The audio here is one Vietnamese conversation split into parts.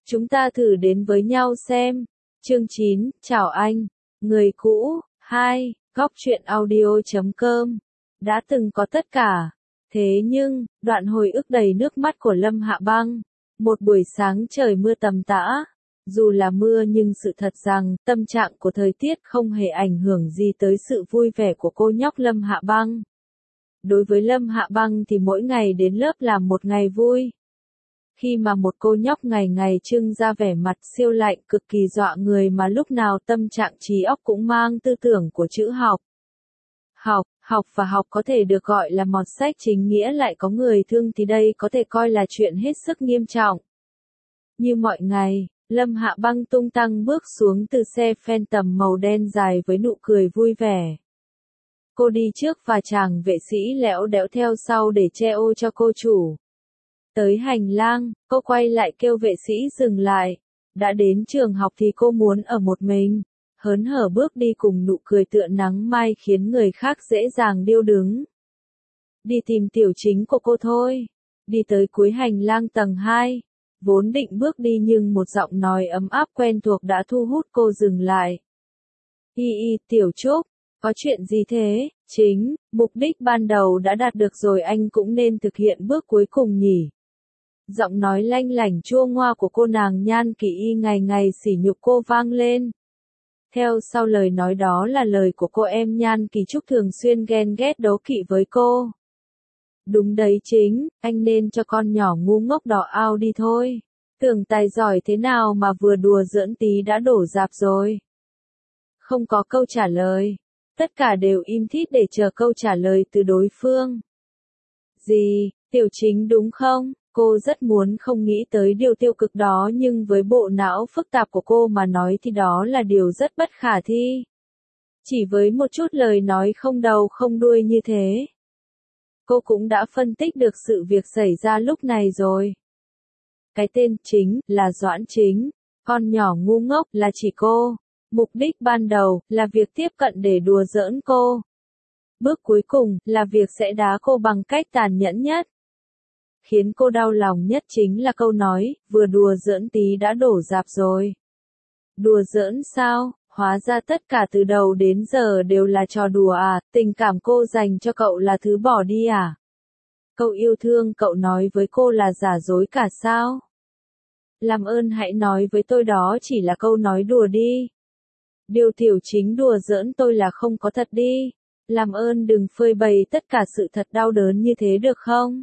Chúng ta thử đến với nhau xem. Chương 9, chào anh, người cũ. 2. Góc truyện audio.com. Đã từng có tất cả. Thế nhưng, đoạn hồi ức đầy nước mắt của Lâm Hạ Băng. Một buổi sáng trời mưa tầm tã. Dù là mưa nhưng sự thật rằng, tâm trạng của thời tiết không hề ảnh hưởng gì tới sự vui vẻ của cô nhóc Lâm Hạ Băng. Đối với Lâm Hạ Băng thì mỗi ngày đến lớp là một ngày vui. Khi mà một cô nhóc ngày ngày trưng ra vẻ mặt siêu lạnh cực kỳ dọa người mà lúc nào tâm trạng trí óc cũng mang tư tưởng của chữ học. Học và học có thể được gọi là mọt sách chính nghĩa lại có người thương thì đây có thể coi là chuyện hết sức nghiêm trọng. Như mọi ngày, Lâm Hạ Băng tung tăng bước xuống từ xe Phantom màu đen dài với nụ cười vui vẻ. Cô đi trước và chàng vệ sĩ lẽo đẽo theo sau để che ô cho cô chủ. Tới hành lang, cô quay lại kêu vệ sĩ dừng lại. Đã đến trường học thì cô muốn ở một mình. Hớn hở bước đi cùng nụ cười tựa nắng mai khiến người khác dễ dàng điêu đứng. Đi tìm tiểu chính của cô thôi. Đi tới cuối hành lang tầng 2. Vốn định bước đi nhưng một giọng nói ấm áp quen thuộc đã thu hút cô dừng lại. Tiểu Trúc, có chuyện gì thế? Chính, mục đích ban đầu đã đạt được rồi anh cũng nên thực hiện bước cuối cùng nhỉ. Giọng nói lanh lảnh chua ngoa của cô nàng Nhan Kỳ Y ngày ngày sỉ nhục cô vang lên. Theo sau lời nói đó là lời của cô em Nhan Kỳ Trúc thường xuyên ghen ghét đố kỵ với cô. Đúng đấy chính, anh nên cho con nhỏ ngu ngốc đỏ ao đi thôi. Tưởng tài giỏi thế nào mà vừa đùa giỡn tí đã đổ rạp rồi. Không có câu trả lời. Tất cả đều im thít để chờ câu trả lời từ đối phương. Gì, tiểu chính đúng không? Cô rất muốn không nghĩ tới điều tiêu cực đó nhưng với bộ não phức tạp của cô mà nói thì đó là điều rất bất khả thi. Chỉ với một chút lời nói không đầu không đuôi như thế. Cô cũng đã phân tích được sự việc xảy ra lúc này rồi. Cái tên chính là Doãn Chính, con nhỏ ngu ngốc là chỉ cô. Mục đích ban đầu là việc tiếp cận để đùa giỡn cô. Bước cuối cùng là việc sẽ đá cô bằng cách tàn nhẫn nhất. Khiến cô đau lòng nhất chính là câu nói, vừa đùa giỡn tí đã đổ rạp rồi. Đùa giỡn sao? Hóa ra tất cả từ đầu đến giờ đều là trò đùa à, tình cảm cô dành cho cậu là thứ bỏ đi à? Câu yêu thương cậu nói với cô là giả dối cả sao? Làm ơn hãy nói với tôi đó chỉ là câu nói đùa đi. Điều tiểu chính đùa giỡn tôi là không có thật đi. Làm ơn đừng phơi bày tất cả sự thật đau đớn như thế được không?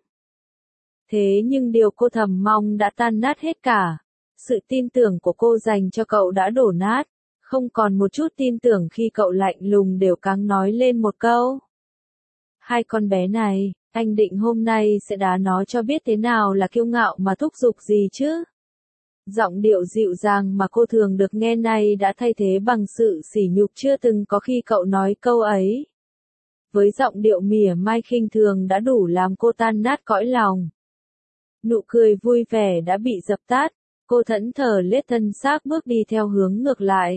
Thế nhưng điều cô thầm mong đã tan nát hết cả. Sự tin tưởng của cô dành cho cậu đã đổ nát. Không còn một chút tin tưởng khi cậu lạnh lùng đều căng nói lên một câu. Hai con bé này, anh định hôm nay sẽ đá nó cho biết thế nào là kiêu ngạo mà thúc giục gì chứ? Giọng điệu dịu dàng mà cô thường được nghe nay đã thay thế bằng sự sỉ nhục chưa từng có khi cậu nói câu ấy. Với giọng điệu mỉa mai khinh thường đã đủ làm cô tan nát cõi lòng. Nụ cười vui vẻ đã bị dập tắt, cô thẫn thờ lết thân xác bước đi theo hướng ngược lại.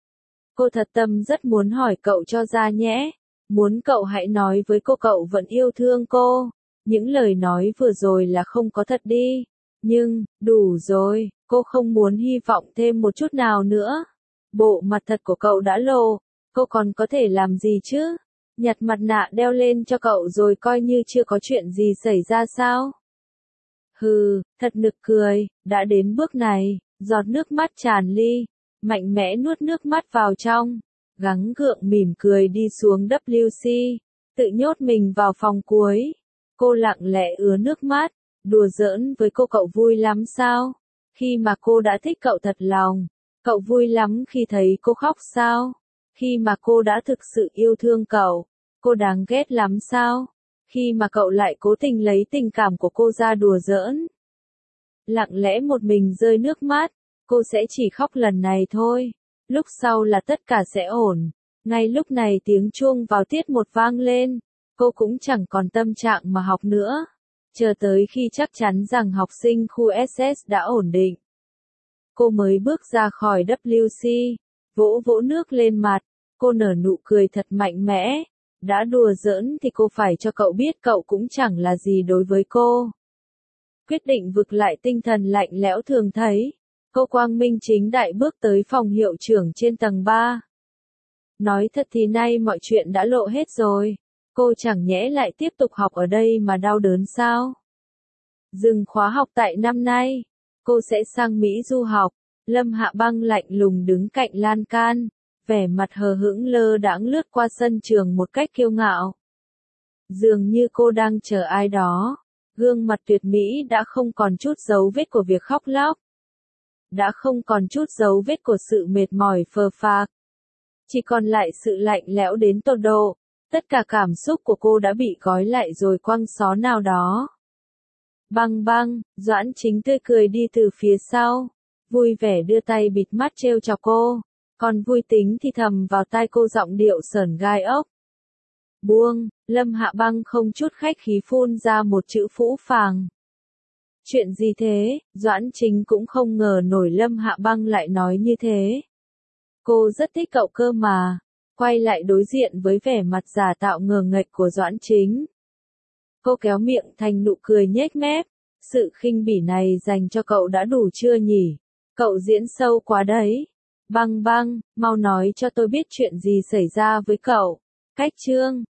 Cô thật tâm rất muốn hỏi cậu cho ra nhé, muốn cậu hãy nói với cô cậu vẫn yêu thương cô, những lời nói vừa rồi là không có thật đi, nhưng, đủ rồi, cô không muốn hy vọng thêm một chút nào nữa. Bộ mặt thật của cậu đã lộ, cô còn có thể làm gì chứ? Nhặt mặt nạ đeo lên cho cậu rồi coi như chưa có chuyện gì xảy ra sao? Hừ, thật nực cười, đã đến bước này, giọt nước mắt tràn ly, mạnh mẽ nuốt nước mắt vào trong, gắng gượng mỉm cười đi xuống WC, tự nhốt mình vào phòng cuối. Cô lặng lẽ ứa nước mắt, đùa giỡn với cô cậu vui lắm sao? Khi mà cô đã thích cậu thật lòng, cậu vui lắm khi thấy cô khóc sao? Khi mà cô đã thực sự yêu thương cậu, cô đáng ghét lắm sao? Khi mà cậu lại cố tình lấy tình cảm của cô ra đùa giỡn. Lặng lẽ một mình rơi nước mắt, cô sẽ chỉ khóc lần này thôi. Lúc sau là tất cả sẽ ổn. Ngay lúc này tiếng chuông vào tiết 1 vang lên, cô cũng chẳng còn tâm trạng mà học nữa. Chờ tới khi chắc chắn rằng học sinh khu SS đã ổn định. Cô mới bước ra khỏi WC, vỗ vỗ nước lên mặt, cô nở nụ cười thật mạnh mẽ. Đã đùa giỡn thì cô phải cho cậu biết cậu cũng chẳng là gì đối với cô. Quyết định vực lại tinh thần lạnh lẽo thường thấy. Cô quang minh chính đại bước tới phòng hiệu trưởng trên tầng 3. Nói thật thì nay mọi chuyện đã lộ hết rồi. Cô chẳng nhẽ lại tiếp tục học ở đây mà đau đớn sao? Dừng khóa học tại năm nay. Cô sẽ sang Mỹ du học. Lâm Hạ Băng lạnh lùng đứng cạnh lan can, vẻ mặt hờ hững lơ đãng lướt qua sân trường một cách kiêu ngạo. Dường như cô đang chờ ai đó. Gương mặt tuyệt mỹ đã không còn chút dấu vết của việc khóc lóc. Đã không còn chút dấu vết của sự mệt mỏi phờ phạc. Chỉ còn lại sự lạnh lẽo đến tột độ. Tất cả cảm xúc của cô đã bị gói lại rồi quăng xó nào đó. Băng băng, Doãn Chính tươi cười đi từ phía sau. Vui vẻ đưa tay bịt mắt trêu chọc cô. Còn vui tính thì thầm vào tai cô giọng điệu sởn gai ốc. Buông, Lâm Hạ Băng không chút khách khí phun ra một chữ phũ phàng. Chuyện gì thế? Doãn Chính cũng không ngờ nổi Lâm Hạ Băng lại nói như thế. Cô rất thích cậu cơ mà. Quay lại đối diện với vẻ mặt giả tạo ngờ nghệch của Doãn Chính. Cô kéo miệng thành nụ cười nhếch mép. Sự khinh bỉ này dành cho cậu đã đủ chưa nhỉ? Cậu diễn sâu quá đấy. Băng băng, mau nói cho tôi biết chuyện gì xảy ra với cậu. Cách chương